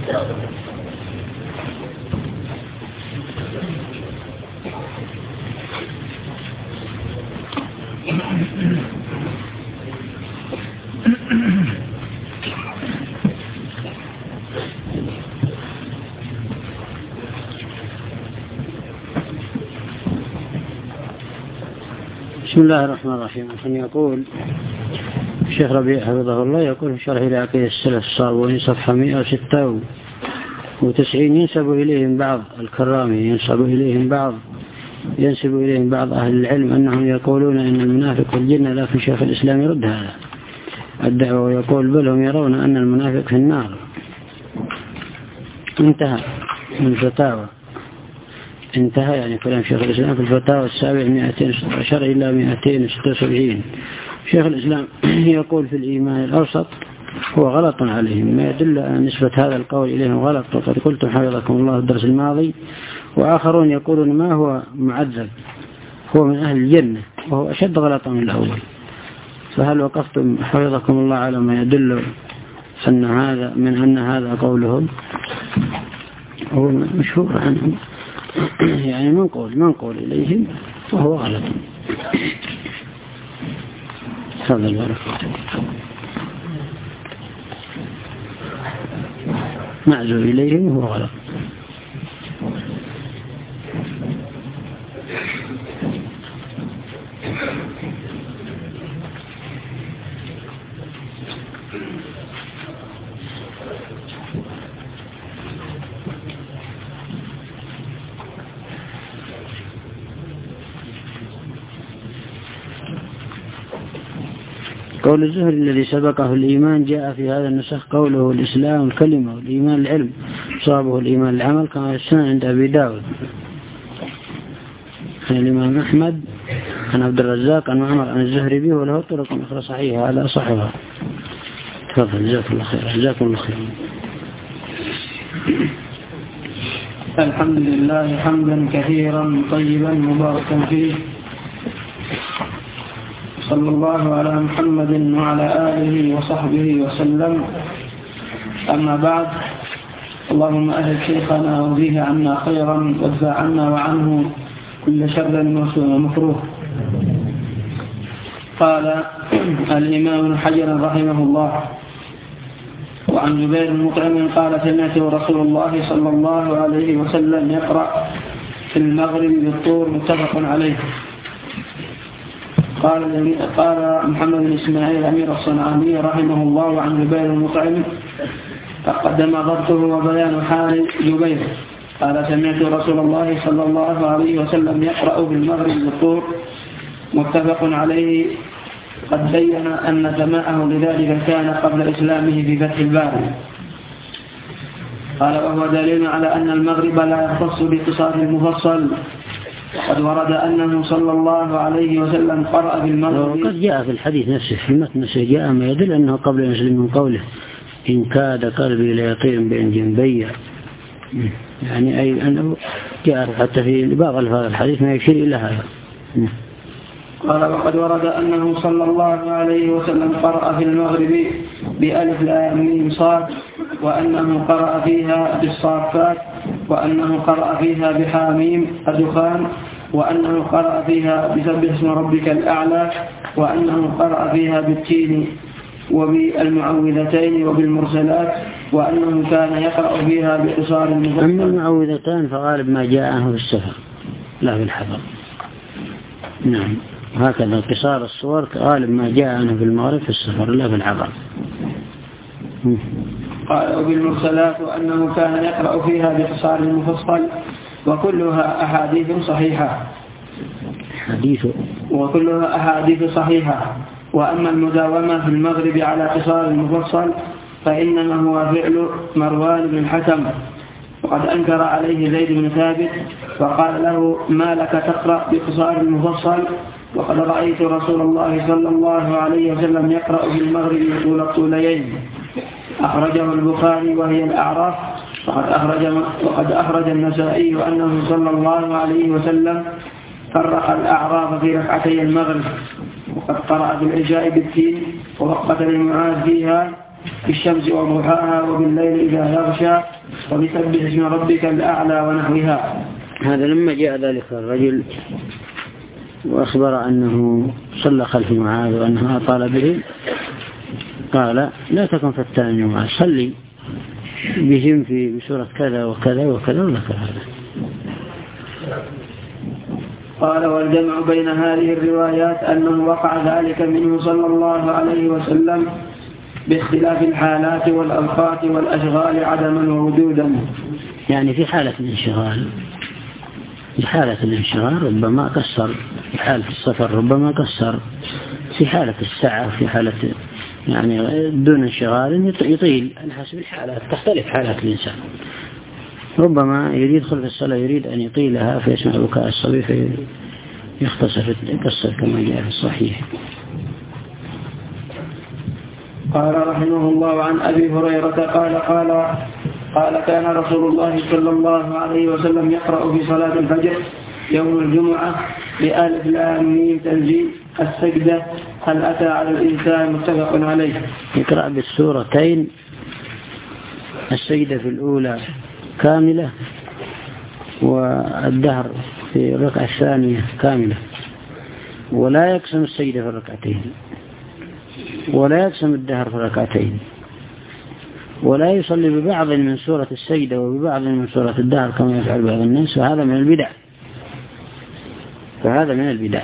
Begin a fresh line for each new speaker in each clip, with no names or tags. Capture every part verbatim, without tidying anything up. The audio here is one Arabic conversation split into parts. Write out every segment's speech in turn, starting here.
بسم الله الرحمن الرحيم. أن يقول الشيخ ربيع حفظه الله يقول في شرح العقيدة السلف الصابوني صفحة مئة وستة وتسعين ينسب إليهم بعض الكرامي ينسب إليهم بعض ينسب إليهم بعض أهل العلم أنهم يقولون إن المنافق الجنة، لكن شيخ الإسلام يرد هذا الدعوة ويقول بل هم يرون أن المنافق في النار. انتهى من الفتاوى، انتهى يعني كلام شيخ الإسلام في الفتاوى السابع مئتين وستة عشر إلى مئتين وستة وسبعين. شيخ الإسلام يقول في الإيمان الأوسط هو غلط عليهم، ما يدل أن نسبة هذا القول إليهم غلط، وقد قلتم حفظكم الله الدرس الماضي. وآخرون يقولون ما هو معذب، هو من أهل الجنة، وهو أشد غلطا من الأول. فهل وقفتم حفظكم الله على ما يدل أن هذا من أن هذا قولهم هو مشهور عنهم، يعني منقول منقول إليهم وهو غلط. هذا البركة معزول إليهم وهو غلط. قول الزهري الذي سبقه الإيمان جاء في هذا النسخ قوله الإسلام الكلمة والإيمان العلم، صابه الإيمان العمل كما السنة عند أبي داود عن الإمام أحمد عن عبد الرزاق عن معمر عن الزهري به، وله طرق أخرى صحيحة على صحيحة. تفضل جزاكم الله خير. جزاكم الله خير.
الحمد لله حمدا كثيرا طيبا مباركا فيه، صلى الله على محمد وعلى آله وصحبه وسلم. أما بعد، اللهم أهل شيخنا وزيه عنا خيرا وادفع عنا وعنه كل شر ومكروه. قال الإمام ابن حجر رحمه الله: وعن جبير بن مطعم قال سمعت رسول الله صلى الله عليه وسلم يقرأ في المغرب بالطور، متفق عليه. قال قال محمد بن إسماعيل أمير الصنعاني رحمه الله عن جبير بن مطعم تقدم ضبطه وبيان حال جبير. قال سمعت رسول الله صلى الله عليه وسلم يقرأ في المغرب بالطور، متفق عليه. قد بين أن سماعه لذلك كان قبل إسلامه في فتح الباري. قال وهو دليل على أن المغرب لا يختص باتصال المفصل، وقد ورد أنه صلى الله عليه وسلم قرأ بالمغرب.
وقد جاء في الحديث نفسه في متن نفسه جاء ما يدل أنه قبل أن يسلم من قوله إن كاد قلبي ليطير بين جنبي، يعني أي أنه جاء حتى في بعض الفاظ الحديث ما يشير إلى هذا.
قال وقد ورد أنه صلى الله عليه وسلم قرأ في المغرب بألف لام ميم صاد، وأنه قرأ فيها بالصافات، وأنه قرأ فيها بحاميم الدخان، وأنه قرأ فيها بسبح اسم ربك الأعلى، وأنه قرأ فيها بالتين وبالمعوذتين وبالمرسلات، وأنه كان يقرأ فيها بقصار المفصل.
أما المعوذتان فغالب ما جاء عنه في السفر لا في الحضر. نعم، هكذا قصار الصور غالب ما جاء عنه في المغرب في السفر لا في الحضر.
قال وبالمرسلات، وأنه كان يقرأ فيها بقصار المفصل، وكلها أحاديث صحيحة
حديث
وكلها أحاديث صحيحة. وأما المداومة في المغرب على قصار المفصل فإنما هو فعل مروان بن الحكم، وقد أنكر عليه زيد بن ثابت وقال له ما لك تقرأ بقصار المفصل، وقد رأيت رسول الله صلى الله عليه وسلم يقرأ في المغرب طول الطوليين. أخرجه البخاري وهي الأعراف. وقد أخرج, وقد أخرج النسائي أنه صلى الله عليه وسلم فرق الأعراف في ركعتي المغرب، وقد قرأ في العشاء بالتين ووقت للمعاذ فيها بالشمس وضحاها وبالليل إذا يغشى وبسبح اسم ربك الأعلى ونحوها.
هذا لما جاء ذلك الرجل وأخبر أنه صلى خلف معاذ وأنه أطال به قال لا تكن فتانا يا معاذ صلي بهم في بسورة كذا وكذا وكذا وذكر هذا.
قال والجمع بين هذه الروايات أنه وقع ذلك منه صلى الله عليه وسلم باختلاف الحالات والأوقات والأشغال عدما ووجودا.
يعني في حالة الانشغال في حالة الانشغال ربما كسر، في حالة السفر ربما كسر، في حالة السعة في حالة يعني دون انشغال يطيل على حسب الحالات، تختلف حالات الإنسان. ربما يريد يدخل في الصلاة يريد أن يطيلها فيسمع بكاء الصبي فيختصر يكسر كما جاء في الصحيح.
قال رحمه الله عن أبي هريرة قال قال قال كان رسول الله صلى الله عليه وسلم يقرأ في صلاة الفجر يوم الجمعة بألف لام ميم تنزيل السجدة هل أتى على الإنسان متفق عليه.
يقرأ بالسورتين السجدة في الأولى كاملة والدهر في الركعة الثانية كاملة، ولا يقسم السجدة في الركعتين ولا يقسم الدهر في الركعتين، ولا يصلي ببعض من سورة السجدة وببعض من سورة الدهر كما يفعل بعض الناس، وهذا من البدع فهذا من البدع.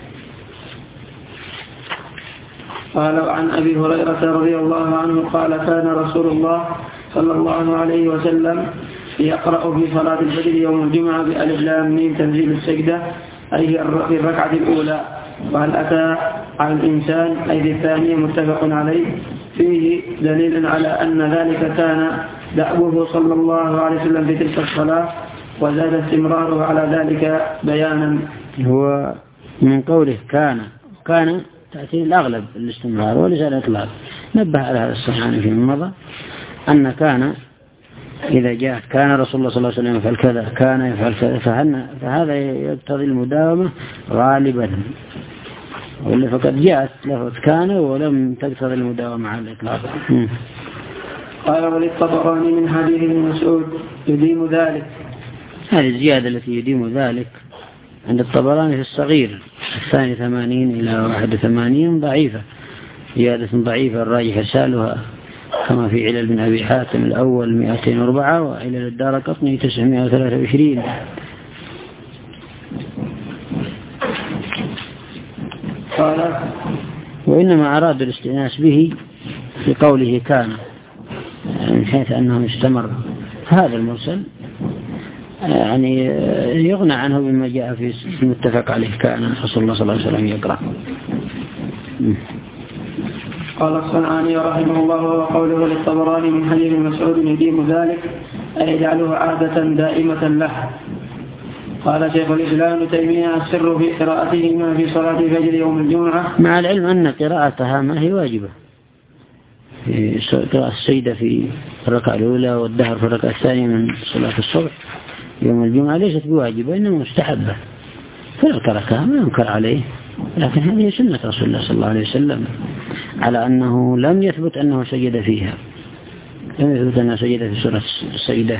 قال عن أبي هريرة رضي الله عنه قال كان رسول الله صلى الله عليه وسلم يقرأ في صلاة الفجر يوم الجمعة بألف لام ميم تنزيل السجدة أي في الركعة الأولى وهل أتى على الإنسان أي في الثانية متفق عليه. فيه دليل على أن ذلك كان دأبه صلى الله عليه وسلم في تلك الصلاة وزاد استمراره على ذلك بيانا.
هو من قوله كان كان تأتي الأغلب الاستمرار وليس الإطلاق. نبه على هذا الصحيحان فيما مضى أن كان إذا جاء كان رسول الله صلى الله عليه وسلم يفعل كذا كان يفعل كذا فهذا يقتضي المداومة غالبا، وإلا فقد جاءت لفظ كان ولم تقتضي المداومة على الإطلاق.
قال وللطبراني من حديث ابن مسعود يديم ذلك.
هذه الزيادة التي يديم ذلك عند الطبراني في الصغير الثاني ثمانين إلى واحد وثمانين ضعيفة، زيادة ضعيفة الراجح إرسالها كما في علل بن أبي حاتم الأول مئتين وأربعة وعلل الدارقطني تسعمائة وثلاثة وعشرين.
قال
وإنما أراد الاستئناس به في قوله كان من حيث أنه استمر، هذا المرسل يعني يغنى عنه بما جاء في المتفق عليه كان رسول الله صلى الله عليه وسلم يقرأ.
قال الصنعاني رحمه الله وقوله للطبراني من حديث مسعود يديم ذلك أي يجعله عادة دائمة له. قال شيخ الإسلام ابن تيمية السر في قراءتهما في صلاة الفجر يوم الجمعة
مع العلم أن قراءتها ما هي واجبة، في قراءة السجدة في الركعة الأولى والدهر في الركعة الثانية من صلاة الصبح يوم الجمعة ليست بواجبة إنما مستحبة، فلو تركها ما ينكر عليه، لكن هذه سنة رسول الله صلى الله عليه وسلم على أنه لم يثبت أنه سجد فيها، لم يثبت أنه سجد في سورة السجدة.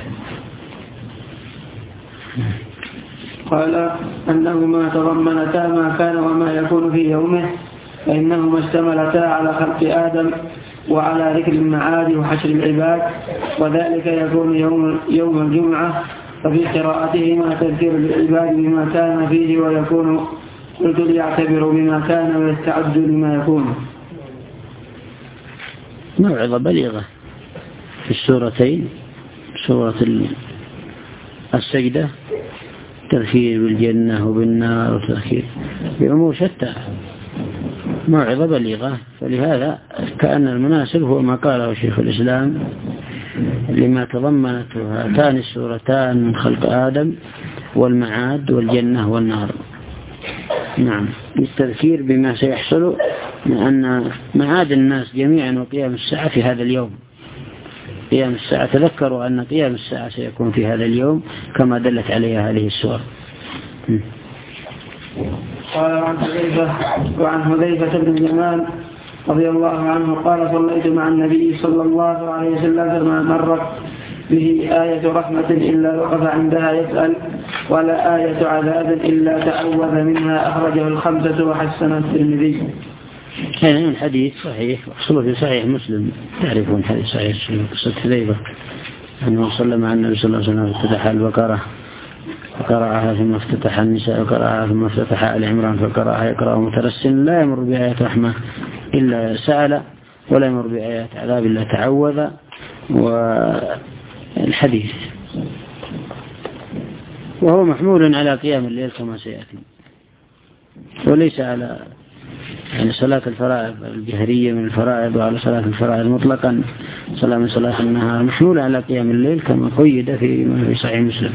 قال أنهما تضمنتا ما كان وما يكون في يومه فإنهما اشتملتا على خلق آدم وعلى ذكر المعاد وحشر العباد، وذلك يكون يوم, يوم الجمعة، ففي قراءتهما تذكير العباد بما كان فيه ويكون قلت ليعتبروا بما كان ويستعدوا لما يكون.
موعظة بليغة في السورتين، سورة السجدة تذكير بالجنة وبالنار وتذكير بأمور شتى، موعظة بليغة. فلهذا كأن المناسب هو ما قاله شيخ الإسلام لما تضمنته هاتان السورتان من خلق آدم والمعاد والجنة والنار. نعم، التذكير بما سيحصل من أن معاد الناس جميعا وقيام الساعة في هذا اليوم. قيام الساعة تذكروا أن قيام الساعة سيكون في هذا اليوم كما دلت عليها هذه السور.
قال عن حذيفة وعن حذيفة بن اليمان رضي الله عنه قال صليت مع النبي صلى الله عليه وسلم فما مرت به آية رحمة إلا وقف عندها يسأل ولا آية عذاب إلا تعوذ منها. أخرجه الخمسة وحسنه الترمذي.
هذا الحديث صحيح وصله في صحيح مسلم. تعرفون حديث صحيح مسلم قصة حذيفة أنه صلى مع النبي صلى الله عليه وسلم افتتح البقرة فقرأها ثم افتتح النساء وقرأها ثم افتتح آل عمران فقرأها يقرأ مترسل لا يمر بآيات رحمة إلا سأل ولا يمر بآيات عذاب إلا تعوذ. والحديث وهو محمول على قيام الليل كما سيأتي وليس على يعني صلاة الفرائض الجهرية من الفرائض وعلى صلاة الفرائض مطلقا. صلاة من صلاة النهار محمولة على قيام الليل كما قيد في في صحيح مسلم.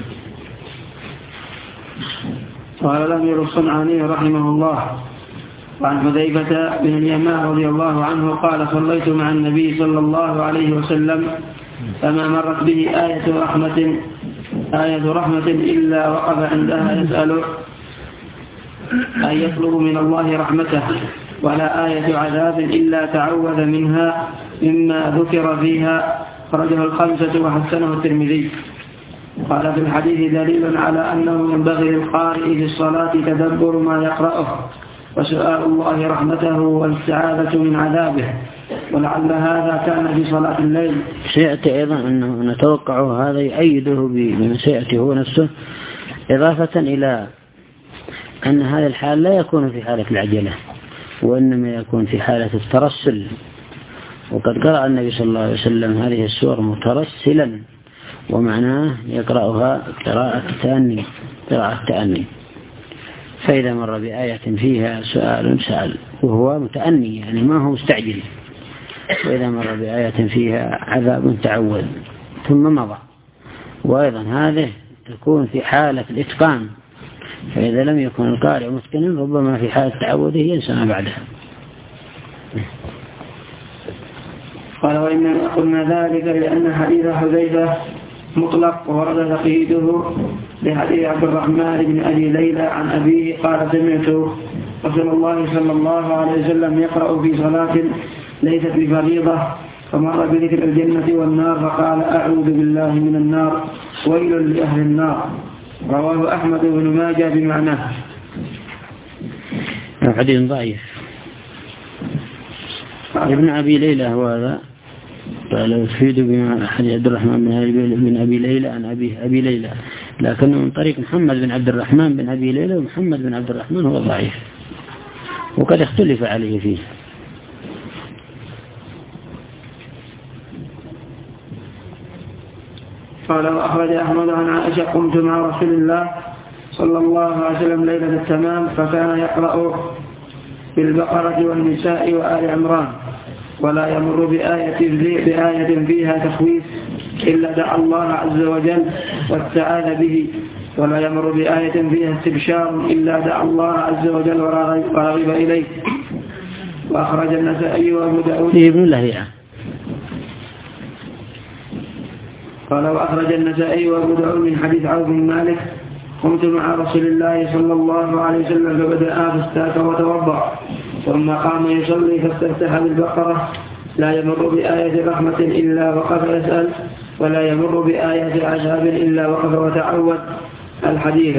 قال الأمير الصنعاني رحمه الله وعن حذيفة بن اليمان رضي الله عنه قال صليت مع النبي صلى الله عليه وسلم فما مرت به آية رحمة آية رحمة إلا وقف عندها يسأل أن يطلب من الله رحمته ولا آية عذاب إلا تعوذ منها مما ذكر فيها. خرجه الخمسة وحسنه الترمذي. قال في الحديث دليل على أنه ينبغي للقارئ في الصلاة تدبر ما يقرأه وسؤال الله رحمته والاستعاذة من عذابه ولعل هذا كان في صلاة الليل.
سيأتي أيضا أنه نتوقع هذا يؤيده بما سيأتي هو نفسه إضافة إلى أن هذا الحال لا يكون في حالة العجلة وإنما يكون في حالة الترسل. وقد قرأ النبي صلى الله عليه وسلم هذه السور مترسلا ومعناه يقرأها قراءة تأني قراءة تأني. فإذا مر بآية فيها سؤال سأل وهو متأني يعني ما هو مستعجل. وإذا مر بآية فيها عذاب تعوذ ثم مضى. وأيضا هذه تكون في حالة الإتقان فإذا لم يكن القارئ متقنا ربما في حالة تعوذه ينسى ما بعدها.
قال وإن قلنا ذلك لأن حديث حذيفة مطلق وورد تقييده لحديث عبد الرحمن بن أبي ليلى عن أبيه قال سمعت رسول الله صلى الله عليه وسلم يقرأ في صلاة ليست بفريضة فمر بذكر الجنة والنار فقال أعوذ بالله من النار ويل لأهل النار. رواه أحمد بن ماجه بمعناه.
حديث ضعيف. ابن أبي ليلى هو هذا قال يفيد بما حديث عبد الرحمن بن أبي ليلى عن أبيه أبي ليلى لكنه من طريق محمد بن عبد الرحمن بن أبي ليلى ومحمد بن عبد الرحمن هو ضعيف وقد اختلف عليه فيه.
قال وأخرج أحمد عن عائشة قمت مع رسول الله صلى الله عليه وسلم ليلة التمام فكان يقرأ بالبقرة والنساء وآل عمران ولا يمر بآية, بآية فيها تخويف إلا دعا الله عز وجل واستعاذ به ولا يمر بآية فيها استبشار إلا دعا الله عز وجل ورغب إليه. وأخرج النسائي وأبو داود
ابن لهيعة.
قال وأخرج النسائي وأبو داود من حديث عوف بن مالك قمت مع رسول الله صلى الله عليه وسلم فبدأ فاستاك وتوضأ ثم قام يصلي فاستفتح بالبقرة لا يمر بآية رحمة إلا وقف يسأل ولا يمر بآية عذاب إلا وقف وتعود. الحديث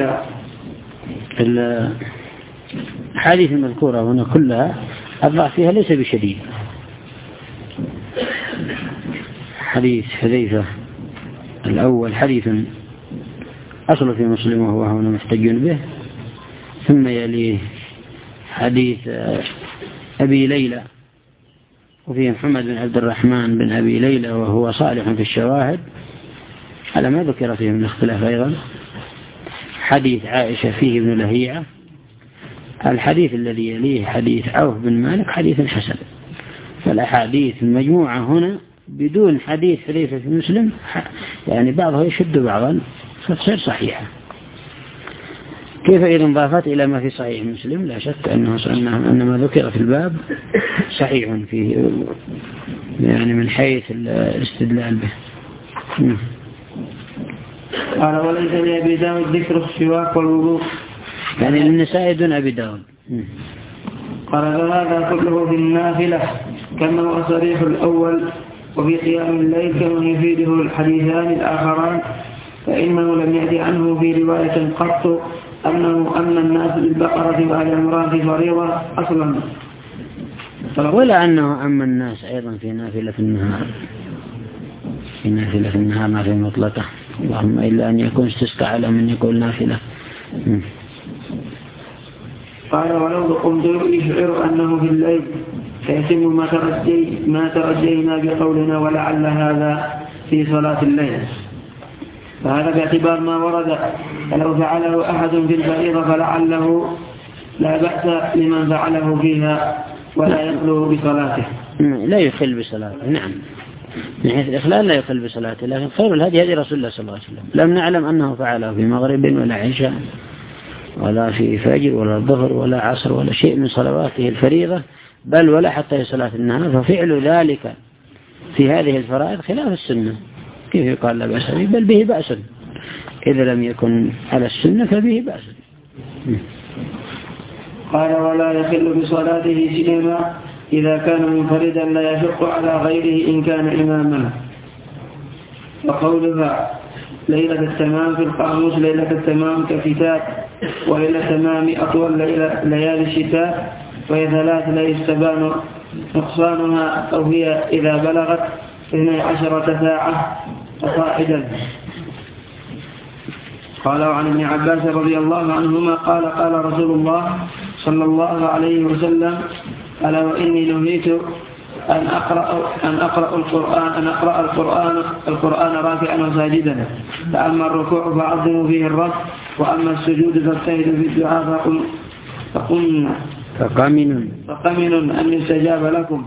الحديث المذكورة هنا كلها الضعف فيها ليس بشديد. حديث حذيفة الأول حديث أصل في مسلم وهو هنا محتج به ثم يليه حديث أبي ليلى وفيه محمد بن عبد الرحمن بن أبي ليلى وهو صالح في الشواهد على ما ذكر فيه من اختلاف. أيضا حديث عائشة فيه ابن لهيعة. الحديث الذي يليه حديث عوف بن مالك حديث حسن. فالأحاديث المجموعة هنا بدون حديث حذيفة في مسلم يعني بعضها يشد بعضا فتصير صحيحة. كيف إذا انضافت إلى ما في صحيح مسلم لا شك أنه أن ما ذكر في الباب صحيح فيه يعني من حيث الاستدلال به.
قال وليس لأبي داود ذكر السواك والوضوء
يعني النسائي دون أبي داود.
قال فهذا كله في النافلة كما هو صريح الأول، وفي قيام الليل كما يفيده الحديثان الآخران، فإنه لم يأتي عنه في رواية قط أنه أمن الناس بالبقرة وآل عمران في فريضة أصلا،
ولا أنه أمن الناس أيضا في نافلة النهار، في نافلة النهار ما في مطلقة، اللهم إلا أن يكون استسقى على من يقول نافلة.
قال ولو قمت يشعر أنه في الليل فيتم ما ترجي ما ترجينا بقولنا ولعل هذا في صلاة الليل، فهذا باعتبار ما ورد، فلو فعله أحد في الفريضة فلعله لا بأس لمن فعله فيها ولا يخلو بصلاته،
لا يخل بصلاته. نعم، من حيث الإخلال لا يخل بصلاته، لكن خير الهدي هدي رسول الله صلى الله عليه وسلم، لم نعلم أنه فعله في مغرب ولا عشاء ولا في فجر ولا ظهر ولا عصر ولا شيء من صلواته الفريضة، بل ولا حتى في صلاة النهار، ففعل ذلك في هذه الفرائض خلاف السنة. كيف يقال لا بأس به؟ بل به بأس، إذا لم يكن على السنة فبه بأس.
قال ولا يخل بصلاته سيما إذا كان منفردا لا يشق على غيره إن كان إماما. وقولها ليلة التمام في القاموس ليلة التمام ككتاب، وليلة التمام أطول ليالي الشتاء، وهي ثلاث لا يستبان نقصانها، أو هي إذا بلغت اثني عشرة ساعة فصاعدا. قال عن ابن عباس رضي الله عنهما قال قال رسول الله صلى الله عليه وسلم ألا وإني نهيت أن أقرأ أن أقرأ القرآن أن أقرأ القرآن القرآن راكعا وساجدا، فأما الركوع فعظموا فيه الرب، وأما السجود فاجتهدوا في الدعاء فقم فقم
فقمن
فقمن أن يستجاب لكم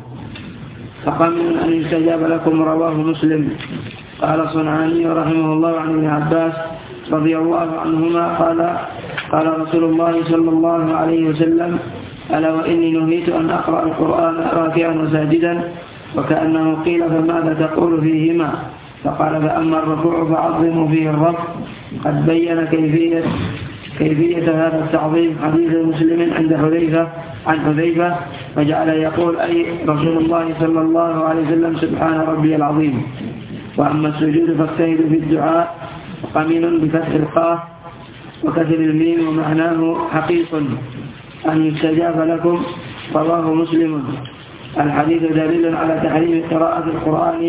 فقمن أن يستجاب لكم رواه مسلم. قال الصنعاني رحمه الله عن ابن عباس رضي الله عنهما قال قال رسول الله صلى الله عليه وسلم ألا وإني نهيت أن أقرأ القرآن راكعا وساجدا، وكأنه قيل فماذا تقول فيهما؟ فقال فأما الركوع فعظموا فيه الرب. قد بين كيفية كيفية هذا التعظيم حديث مسلم عند حذيفة عن حذيفة، فجعل يقول أي رسول الله صلى الله عليه وسلم سبحان ربي العظيم. وأما السجود فاجتهدوا في الدعاء، وقمن بفتح القاف وكسر الميم، ومعناه حقيق أن يستجاب لكم، رواه مسلم. الحديث دليل على تحريم قراءة القرآن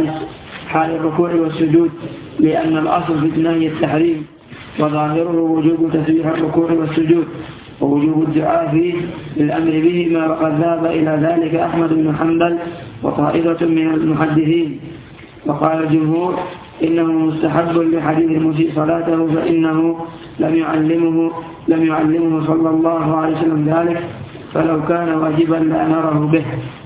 حال الركوع والسجود، لأن الأصل في النهي التحريم، وظاهره وجوب تسبيح الركوع والسجود ووجوب الدعاء فيه للأمر بهما، وقد ذهب إلى ذلك أحمد بن حنبل وطائفة من المحدثين. وقال الجمهور إنه مستحب لحديث المسيء صلاته، فإنه لم يعلمه لم يعلمه صلى الله عليه وسلم ذلك، فلو كان واجبا لأمره به.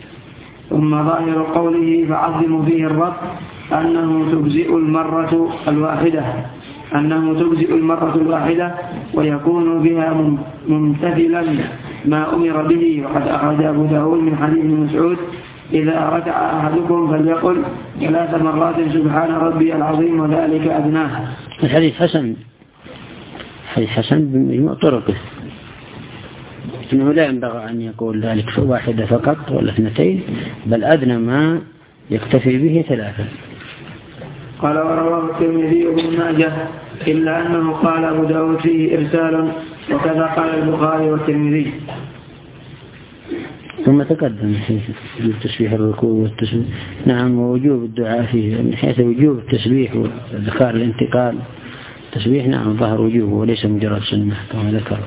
ثم ظاهر قوله فعظموا فيه الرب أنه تجزئ المرة الواحدة أنه تجزئ المرة الواحدة ويكون بها ممتثلا ما أمر به. وقد أخرج أبو داود من حديث مسعود إذا ركع أحدكم فليقل ثلاث مرات سبحان ربي العظيم وذلك أدناه.
الحديث حسن حديث حسن بمجموع طرقه، إنه لا ينبغي أن يقول ذلك واحدة فقط ولا اثنتين، بل أدنى ما يكتفي به ثلاثة.
قال ورواه الترمذي وابن ماجه إلا أنه قال أبو داود فيه إرسال، وكذا قال البخاري والترمذي.
ثم تقدم في تسبيح الركوع والتسبيح. نعم، ووجوب الدعاء فيه من حيث وجوب التسبيح وذكر الانتقال. التسبيح نعم ظهر وجوبه وليس مجرد سنة كما ذكر.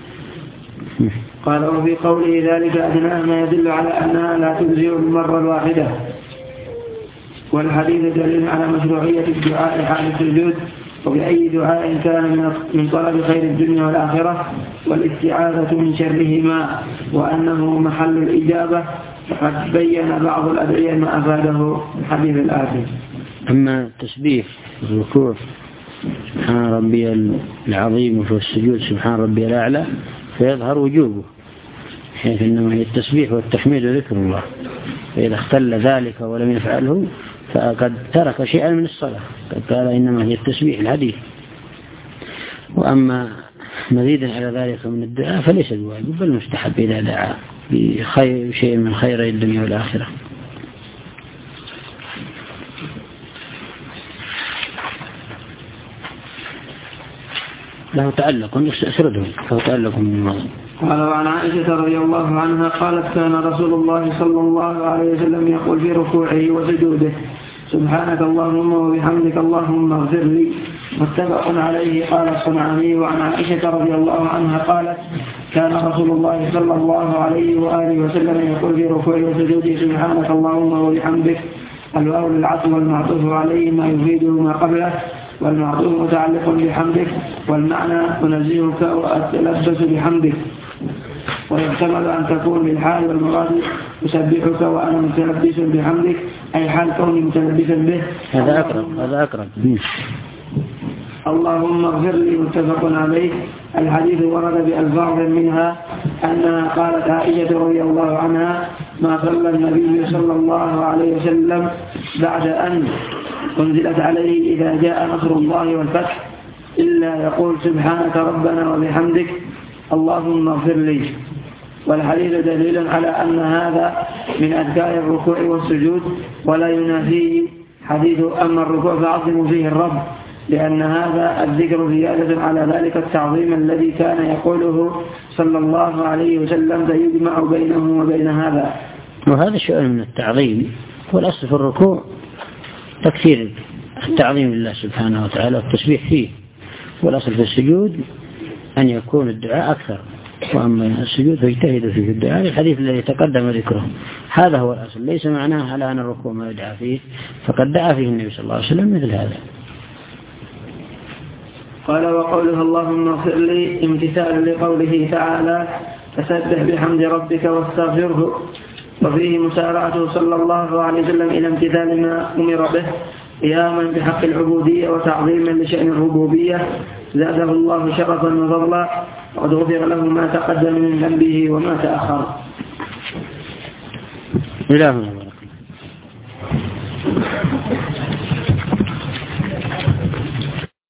قال وفي قوله ذلك أدناه ما يدل على أنها لا تجزئ المرة الواحدة، والحديث دليل على مشروعية الدعاء حال السجود، وبأي دعاء كان من طلب خير الدنيا والآخرة والاستعاذة من شرهما، وأنه محل الإجابة. فقد بين بعض الأدعية ما أفاده الحديث الآتي.
أما التسبيح في الركوع سبحان ربي العظيم، وفي السجود سبحان ربي الأعلى، فيظهر وجوبه، حيث إنما هي التسبيح والتحميد وذكر الله، فإذا اختل ذلك ولم يفعله فقد ترك شيئا من الصلاة، قد قال إنما هي التسبيح الحديث. وأما مزيدا على ذلك من الدعاء فليس بواجب بل مستحب إذا دعا. بخير شيء من خير الدنيا والآخرة. له تعلق أسرده له تعلق من الماضي.
قال وعن عائشة رضي الله عنها قالت كان رسول الله صلى الله عليه وسلم يقول في ركوعه وسجوده سبحانك اللهم وبحمدك اللهم اغفر لي، متفق عليه. قال الصنعاني وعن عائشة رضي الله عنها قالت كان رسول الله صلى الله عليه وآله وسلم يقول في ركوعه وسجوده سبحانك اللهم وبحمدك، الواو للعطف والمعطوف عليه ما يفيده ما قبله، والمعطوف متعلق بحمدك، والمعنى أنزهك وأتلبس بحمدك، ويحتمل أن تكون للحال والمراد أسبحك وأنا متلبس بحمدك أي حال كوني متلبسا به.
هذا أقرب هذا أقرب.
اللهم اغفر لي، متفق عليه. الحديث ورد بألفاظ منها أنها قالت عائشة رضي الله عنها ما صلى النبي صلى الله عليه وسلم بعد أن أنزلت عليه إذا جاء نصر الله والفتح إلا يقول سبحانك ربنا وبحمدك اللهم اغفر لي. والحديث دليل على أن هذا من أذكار الركوع والسجود، ولا ينافيه حديث أما الركوع فعظموا فيه الرب، لأن هذا الذكر زيادة على ذلك التعظيم الذي كان يقوله صلى الله عليه وسلم فيجمع بينه وبين هذا.
وهذا شيء من التعظيم، والأصل في الركوع تكثير التعظيم لله سبحانه وتعالى والتسبيح فيه، والأصل في السجود أن يكون الدعاء أكثر، وأما السجود فيجتهد فيه الدعاء. الحديث الذي تقدم ذكره هذا هو الأصل، ليس معناه على أن الركوع ما يدعى فيه، فقد دعا فيه النبي صلى الله عليه وسلم مثل هذا.
قال وقوله اللهم اغفر لي امتثال لقوله تعالى فسبح بحمد ربك واستغفره، وفيه مسارعته صلى الله عليه وسلم إلى امتثال ما أمر به قياما بحق العبودية وتعظيما لشأن الربوبية، زاده الله شرفا وفضلا، وقد غفر له ما تقدم من ذنبه وما تأخر.
إلهنا